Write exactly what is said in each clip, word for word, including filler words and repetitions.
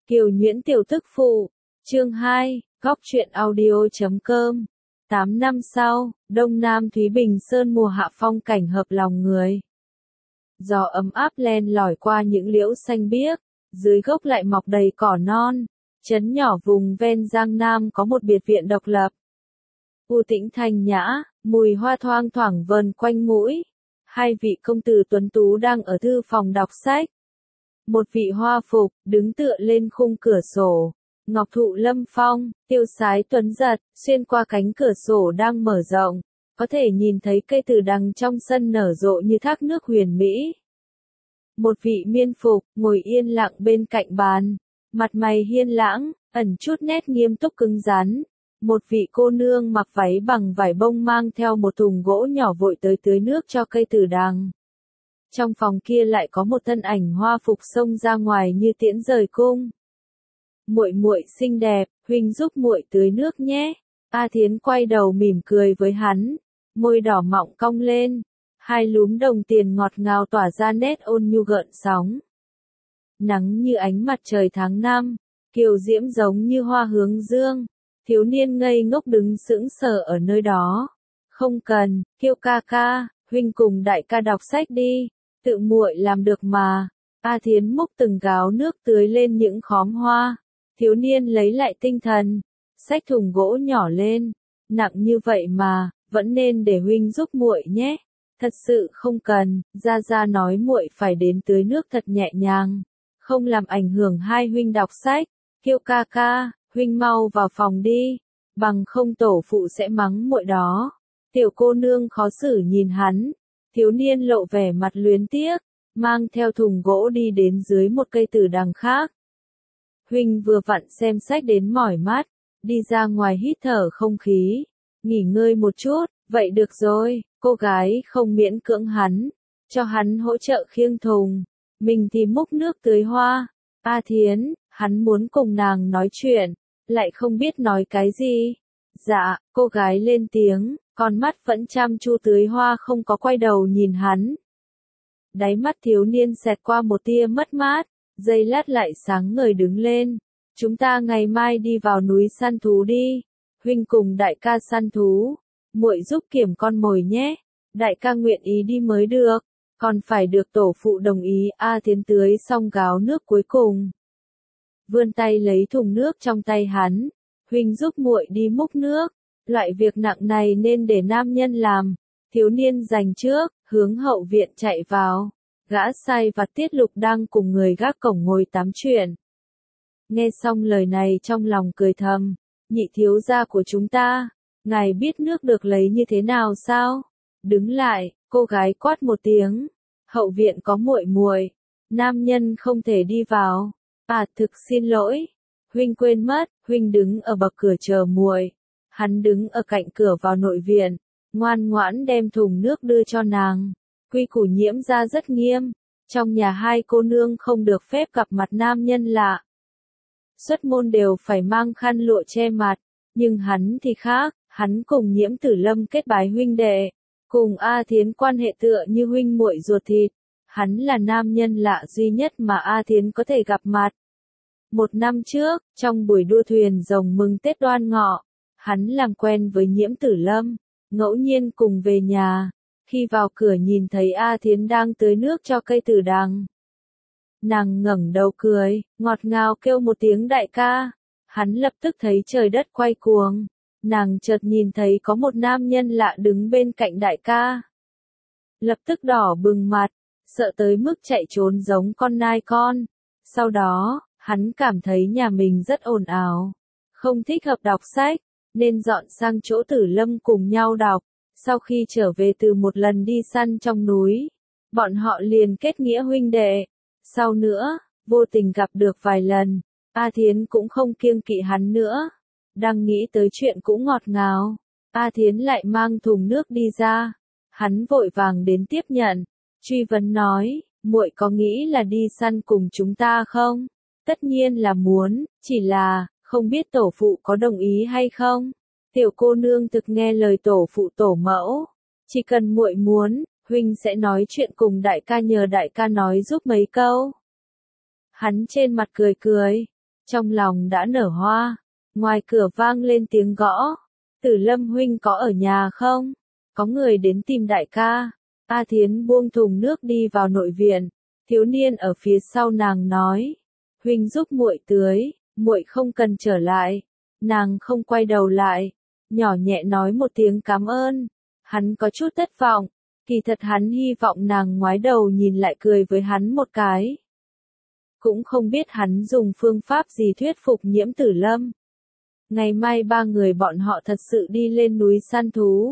Kiều Nhuyễn tiểu tức phụ, chương hai, góc truyện audio chấm com. Tám năm sau, Đông Nam Thúy Bình Sơn mùa hạ phong cảnh hợp lòng người. Gió ấm áp len lỏi qua những liễu xanh biếc, dưới gốc lại mọc đầy cỏ non. Trấn nhỏ vùng ven Giang Nam có một biệt viện độc lập. U tĩnh thanh nhã, mùi hoa thoang thoảng vờn quanh mũi. Hai vị công tử tuấn tú đang ở thư phòng đọc sách. Một vị hoa phục, đứng tựa lên khung cửa sổ. Ngọc thụ lâm phong, tiêu sái tuấn giật, xuyên qua cánh cửa sổ đang mở rộng. Có thể nhìn thấy cây từ đằng trong sân nở rộ như thác nước huyền mỹ. Một vị miên phục, ngồi yên lặng bên cạnh bàn. Mặt mày hiên lãng, ẩn chút nét nghiêm túc cứng rắn. Một vị cô nương mặc váy bằng vải bông mang theo một thùng gỗ nhỏ vội tới tưới nước cho cây từ đằng. Trong phòng kia lại có một thân ảnh hoa phục xông ra ngoài như tiễn rời cung. Muội muội xinh đẹp, huynh giúp muội tưới nước nhé. A Thiến quay đầu mỉm cười với hắn, môi đỏ mọng cong lên, hai lúm đồng tiền ngọt ngào tỏa ra nét ôn nhu gợn sóng. Nắng như ánh mặt trời tháng năm, kiều diễm giống như hoa hướng dương. Thiếu niên ngây ngốc đứng sững sờ ở nơi đó. Không cần, Kiều ca ca, huynh cùng đại ca đọc sách đi, tự muội làm được mà. A Thiến múc từng gáo nước tưới lên những khóm hoa. Thiếu niên lấy lại tinh thần, xách thùng gỗ nhỏ lên, nặng như vậy mà, vẫn nên để huynh giúp muội nhé. Thật sự không cần, gia gia nói muội phải đến tưới nước thật nhẹ nhàng, không làm ảnh hưởng hai huynh đọc sách. Kiều ca ca, huynh mau vào phòng đi, bằng không tổ phụ sẽ mắng muội đó. Tiểu cô nương khó xử nhìn hắn, thiếu niên lộ vẻ mặt luyến tiếc, mang theo thùng gỗ đi đến dưới một cây từ đằng khác. Huynh vừa vặn xem sách đến mỏi mắt, đi ra ngoài hít thở không khí, nghỉ ngơi một chút, vậy được rồi. Cô gái không miễn cưỡng hắn, cho hắn hỗ trợ khiêng thùng, mình thì múc nước tưới hoa. A Thiến, hắn muốn cùng nàng nói chuyện, lại không biết nói cái gì. Dạ, cô gái lên tiếng, con mắt vẫn chăm chú tưới hoa không có quay đầu nhìn hắn. Đáy mắt thiếu niên xẹt qua một tia mất mát, giây lát lại sáng ngời đứng lên. Chúng ta ngày mai đi vào núi săn thú đi, huynh cùng đại ca săn thú, muội giúp kiểm con mồi nhé. Đại ca nguyện ý đi mới được, còn phải được tổ phụ đồng ý. A Thiến tưới xong gáo nước cuối cùng, vươn tay lấy thùng nước trong tay hắn, huynh giúp muội đi múc nước, loại việc nặng này nên để nam nhân làm. Thiếu niên giành trước, hướng hậu viện chạy vào, gã sai vặt Tiết Lục đang cùng người gác cổng ngồi tám chuyện. Nghe xong lời này trong lòng cười thầm, nhị thiếu gia của chúng ta, ngài biết nước được lấy như thế nào sao? Đứng lại, cô gái quát một tiếng, hậu viện có muội muội, nam nhân không thể đi vào. À, thực xin lỗi, huynh quên mất, huynh đứng ở bậc cửa chờ muội. Hắn đứng ở cạnh cửa vào nội viện, ngoan ngoãn đem thùng nước đưa cho nàng. Quy củ Nhiễm gia rất nghiêm, trong nhà hai cô nương không được phép gặp mặt nam nhân lạ. Xuất môn đều phải mang khăn lụa che mặt, nhưng hắn thì khác, hắn cùng Nhiễm Tử Lâm kết bái huynh đệ, cùng A Thiến quan hệ tựa như huynh muội ruột thịt. Hắn là nam nhân lạ duy nhất mà A Thiến có thể gặp mặt. Một năm trước, trong buổi đua thuyền rồng mừng Tết Đoan Ngọ, hắn làm quen với Nhiễm Tử Lâm, ngẫu nhiên cùng về nhà. Khi vào cửa nhìn thấy A Thiến đang tưới nước cho cây từ đằng, nàng ngẩng đầu cười, ngọt ngào kêu một tiếng đại ca. Hắn lập tức thấy trời đất quay cuồng, nàng chợt nhìn thấy có một nam nhân lạ đứng bên cạnh đại ca. Lập tức đỏ bừng mặt, sợ tới mức chạy trốn giống con nai con. Sau đó, hắn cảm thấy nhà mình rất ồn ào, không thích hợp đọc sách, nên dọn sang chỗ Tử Lâm cùng nhau đọc. Sau khi trở về từ một lần đi săn trong núi, bọn họ liền kết nghĩa huynh đệ. Sau nữa, vô tình gặp được vài lần, A Thiến cũng không kiêng kỵ hắn nữa. Đang nghĩ tới chuyện cũng ngọt ngào, A Thiến lại mang thùng nước đi ra. Hắn vội vàng đến tiếp nhận, truy vấn nói, muội có nghĩ là đi săn cùng chúng ta không? Tất nhiên là muốn, chỉ là, không biết tổ phụ có đồng ý hay không? Tiểu cô nương thực nghe lời tổ phụ tổ mẫu, chỉ cần muội muốn, huynh sẽ nói chuyện cùng đại ca nhờ đại ca nói giúp mấy câu. Hắn trên mặt cười cười, trong lòng đã nở hoa. Ngoài cửa vang lên tiếng gõ. Tử Lâm huynh có ở nhà không? Có người đến tìm đại ca. A Thiến buông thùng nước đi vào nội viện. Thiếu niên ở phía sau nàng nói, huynh giúp muội tưới, muội không cần trở lại. Nàng không quay đầu lại, nhỏ nhẹ nói một tiếng cảm ơn. Hắn có chút thất vọng, kỳ thật hắn hy vọng nàng ngoái đầu nhìn lại cười với hắn một cái. Cũng không biết hắn dùng phương pháp gì thuyết phục Nhiễm Tử Lâm. Ngày mai ba người bọn họ thật sự đi lên núi săn thú.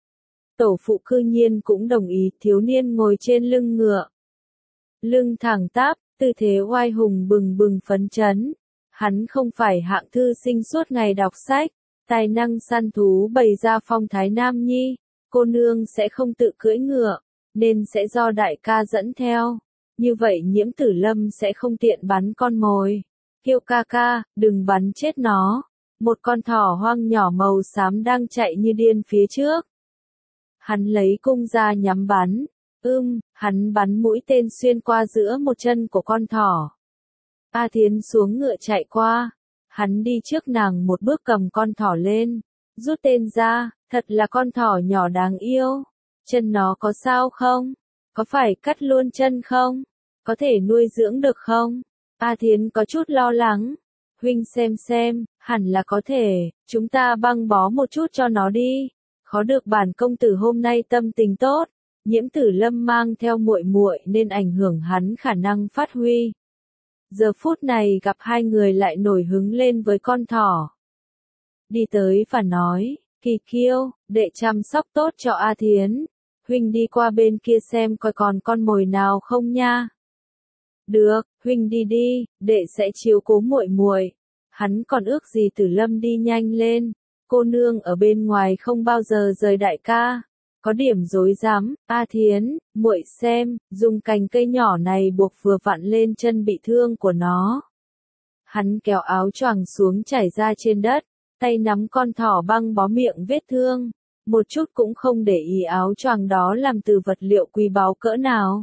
Tổ phụ cư nhiên cũng đồng ý, thiếu niên ngồi trên lưng ngựa. Lưng thẳng tắp, tư thế oai hùng bừng bừng phấn chấn. Hắn không phải hạng thư sinh suốt ngày đọc sách, tài năng săn thú bày ra phong thái nam nhi. Cô nương sẽ không tự cưỡi ngựa, nên sẽ do đại ca dẫn theo. Như vậy Nhiễm Tử Lâm sẽ không tiện bắn con mồi. Kiêu ca ca, đừng bắn chết nó. Một con thỏ hoang nhỏ màu xám đang chạy như điên phía trước. Hắn lấy cung ra nhắm bắn. Ưm, hắn bắn mũi tên xuyên qua giữa một chân của con thỏ. A Thiến xuống ngựa chạy qua. Hắn đi trước nàng một bước cầm con thỏ lên. Rút tên ra, thật là con thỏ nhỏ đáng yêu. Chân nó có sao không? Có phải cắt luôn chân không? Có thể nuôi dưỡng được không? A Thiến có chút lo lắng. Huynh xem xem, hẳn là có thể, chúng ta băng bó một chút cho nó đi. Khó được bản công tử hôm nay tâm tình tốt. Nhiễm Tử Lâm mang theo muội muội nên ảnh hưởng hắn khả năng phát huy. Giờ phút này gặp hai người lại nổi hứng lên với con thỏ. Đi tới và nói, Kỳ Kiêu, đệ chăm sóc tốt cho A Thiến. Huynh đi qua bên kia xem coi còn con mồi nào không nha. Được, huynh đi đi, đệ sẽ chiếu cố muội muội. Hắn còn ước gì Tử Lâm đi nhanh lên. Cô nương ở bên ngoài không bao giờ rời đại ca. Có điểm rối rắm. A Thiến, muội xem, dùng cành cây nhỏ này buộc vừa vặn lên chân bị thương của nó. Hắn kéo áo choàng xuống trải ra trên đất, tay nắm con thỏ băng bó miệng vết thương, một chút cũng không để ý áo choàng đó làm từ vật liệu quý báu cỡ nào.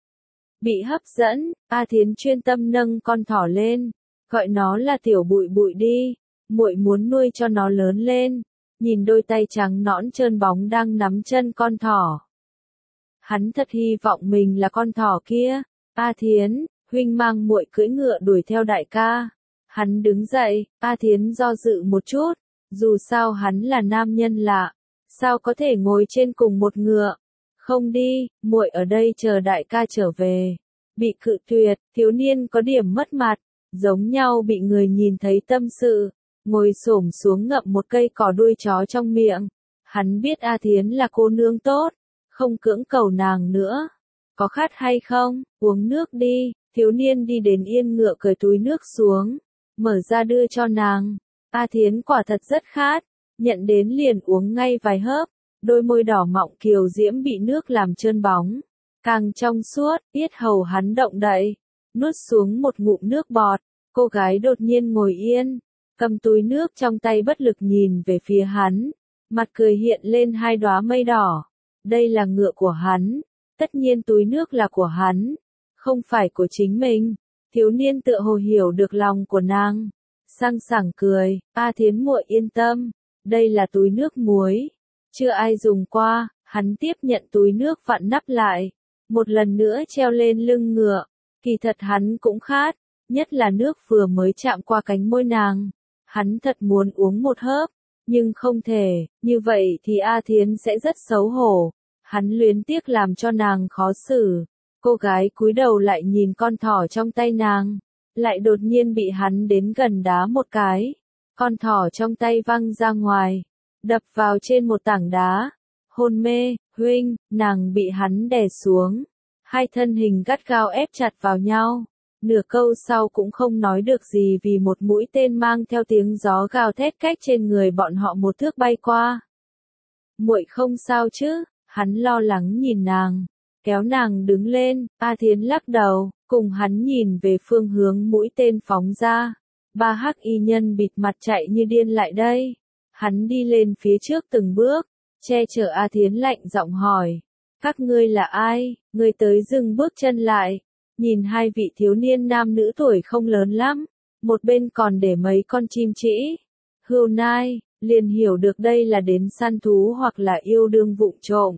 Bị hấp dẫn, A Thiến chuyên tâm nâng con thỏ lên, gọi nó là tiểu bụi bụi đi, muội muốn nuôi cho nó lớn lên. Nhìn đôi tay trắng nõn trơn bóng đang nắm chân con thỏ. Hắn thật hy vọng mình là con thỏ kia. A Thiến, huynh mang muội cưỡi ngựa đuổi theo đại ca. Hắn đứng dậy, A Thiến do dự một chút, dù sao hắn là nam nhân lạ, sao có thể ngồi trên cùng một ngựa. Không đi, muội ở đây chờ đại ca trở về. Bị cự tuyệt, thiếu niên có điểm mất mặt, giống nhau bị người nhìn thấy tâm sự. Ngồi xổm xuống ngậm một cây cỏ đuôi chó trong miệng. Hắn biết A Thiến là cô nương tốt, không cưỡng cầu nàng nữa. Có khát hay không, uống nước đi. Thiếu niên đi đến yên ngựa cởi túi nước xuống, mở ra đưa cho nàng. A Thiến quả thật rất khát, nhận đến liền uống ngay vài hớp. Đôi môi đỏ mọng kiều diễm bị nước làm trơn bóng, càng trong suốt. Yết hầu hắn động đậy, nuốt xuống một ngụm nước bọt. Cô gái đột nhiên ngồi yên, cầm túi nước trong tay bất lực nhìn về phía hắn, mặt cười hiện lên hai đóa mây đỏ. Đây là ngựa của hắn, tất nhiên túi nước là của hắn, không phải của chính mình. Thiếu niên tựa hồ hiểu được lòng của nàng, sang sảng cười, A Thiến muội yên tâm, đây là túi nước muối, chưa ai dùng qua. Hắn tiếp nhận túi nước vặn nắp lại, một lần nữa treo lên lưng ngựa. Kỳ thật hắn cũng khát, nhất là nước vừa mới chạm qua cánh môi nàng. Hắn thật muốn uống một hớp, nhưng không thể, như vậy thì A Thiến sẽ rất xấu hổ. Hắn luyến tiếc làm cho nàng khó xử. Cô gái cúi đầu lại nhìn con thỏ trong tay nàng, lại đột nhiên bị hắn đến gần đá một cái. Con thỏ trong tay văng ra ngoài, đập vào trên một tảng đá. Hôn mê, huynh, nàng bị hắn đè xuống. Hai thân hình gắt gao ép chặt vào nhau. Nửa câu sau cũng không nói được gì vì một mũi tên mang theo tiếng gió gào thét cách trên người bọn họ một thước bay qua. Muội không sao chứ? Hắn lo lắng nhìn nàng, kéo nàng đứng lên. A Thiến lắc đầu, cùng hắn nhìn về phương hướng mũi tên phóng ra. Ba hắc y nhân bịt mặt chạy như điên lại đây. Hắn đi lên phía trước từng bước, che chở A Thiến lạnh giọng hỏi. Các ngươi là ai? Người tới dừng bước chân lại. Nhìn hai vị thiếu niên nam nữ tuổi không lớn lắm, một bên còn để mấy con chim trĩ, hươu nai, liền hiểu được đây là đến săn thú hoặc là yêu đương vụng trộm.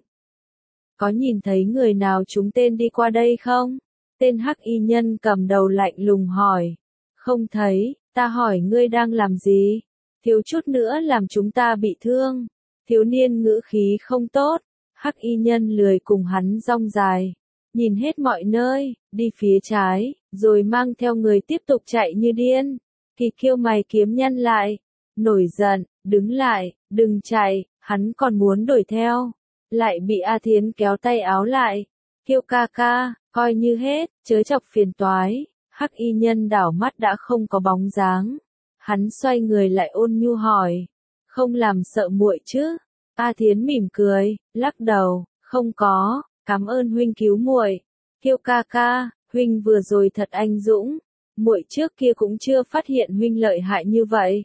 Có nhìn thấy người nào trúng tên đi qua đây không? Tên hắc y nhân cầm đầu lạnh lùng hỏi. Không thấy, ta hỏi ngươi đang làm gì? Thiếu chút nữa làm chúng ta bị thương. Thiếu niên ngữ khí không tốt, hắc y nhân lười cùng hắn rong dài. Nhìn hết mọi nơi, đi phía trái, rồi mang theo người tiếp tục chạy như điên. Kỳ Kiêu mày kiếm nhăn lại, nổi giận, đứng lại, đừng chạy, hắn còn muốn đuổi theo. Lại bị A Thiến kéo tay áo lại. Kiêu ca ca, coi như hết, chớ chọc phiền toái. Hắc y nhân đảo mắt đã không có bóng dáng. Hắn xoay người lại ôn nhu hỏi. Không làm sợ muội chứ? A Thiến mỉm cười, lắc đầu, không có, cảm ơn huynh cứu muội. Kiêu ca ca, huynh vừa rồi thật anh dũng. Muội trước kia cũng chưa phát hiện huynh lợi hại như vậy.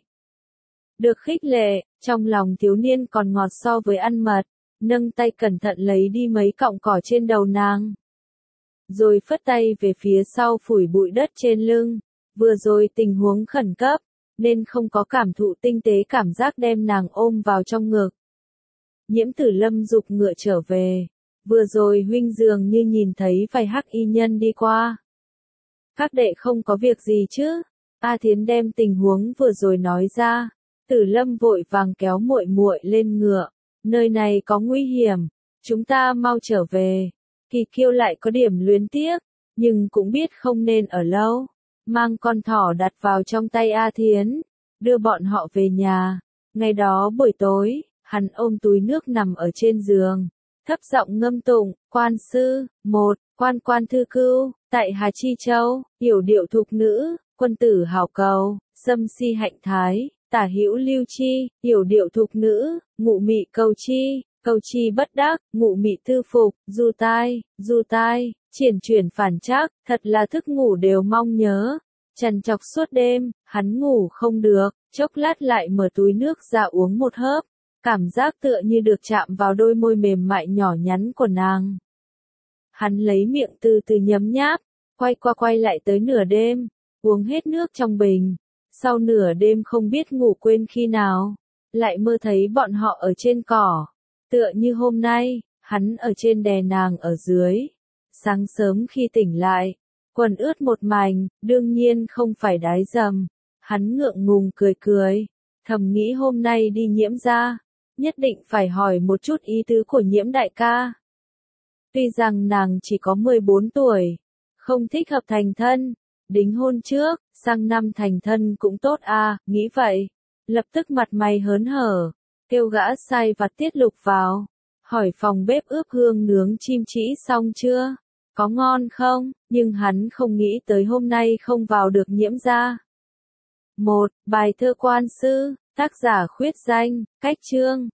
Được khích lệ, trong lòng thiếu niên còn ngọt so với ăn mật, nâng tay cẩn thận lấy đi mấy cọng cỏ trên đầu nàng. Rồi phất tay về phía sau phủi bụi đất trên lưng, vừa rồi tình huống khẩn cấp, nên không có cảm thụ tinh tế cảm giác đem nàng ôm vào trong ngực. Nhiễm Tử Lâm giục ngựa trở về, vừa rồi huynh dường như nhìn thấy vài hắc y nhân đi qua. Các đệ không có việc gì chứ? A Thiến đem tình huống vừa rồi nói ra. Tử Lâm vội vàng kéo muội muội lên ngựa, nơi này có nguy hiểm, chúng ta mau trở về. Kỳ Kiêu lại có điểm luyến tiếc, nhưng cũng biết không nên ở lâu, mang con thỏ đặt vào trong tay A Thiến, đưa bọn họ về nhà. Ngày đó buổi tối, hắn ôm túi nước nằm ở trên giường, thấp giọng ngâm tụng, quan sư, một, quan quan thư cưu, tại Hà Chi Châu, yểu điệu thục nữ, quân tử hảo cầu, xâm si hạnh thái. Tả hữu lưu chi, yểu điệu thục nữ, ngụ mị cầu chi, cầu chi bất đắc, ngụ mị tư phục, du tai, du tai, triển chuyển phản trắc, thật là thức ngủ đều mong nhớ. Trằn trọc suốt đêm, hắn ngủ không được, chốc lát lại mở túi nước ra uống một hớp, cảm giác tựa như được chạm vào đôi môi mềm mại nhỏ nhắn của nàng. Hắn lấy miệng từ từ nhấm nháp, quay qua quay lại tới nửa đêm, uống hết nước trong bình. Sau nửa đêm không biết ngủ quên khi nào, lại mơ thấy bọn họ ở trên cỏ. Tựa như hôm nay, hắn ở trên đè nàng ở dưới. Sáng sớm khi tỉnh lại, quần ướt một mảnh, đương nhiên không phải đái dầm. Hắn ngượng ngùng cười cười, thầm nghĩ hôm nay đi Nhiễm ra, nhất định phải hỏi một chút ý tứ của Nhiễm đại ca. Tuy rằng nàng chỉ có mười bốn tuổi, không thích hợp thành thân. Đính hôn trước, sang năm thành thân cũng tốt à, nghĩ vậy. Lập tức mặt mày hớn hở, kêu gã sai vặt Tiết Lục vào. Hỏi phòng bếp ướp hương nướng chim trĩ xong chưa? Có ngon không? Nhưng hắn không nghĩ tới hôm nay không vào được Nhiễm ra. Một, bài thơ quan sư, tác giả khuyết danh, cách chương.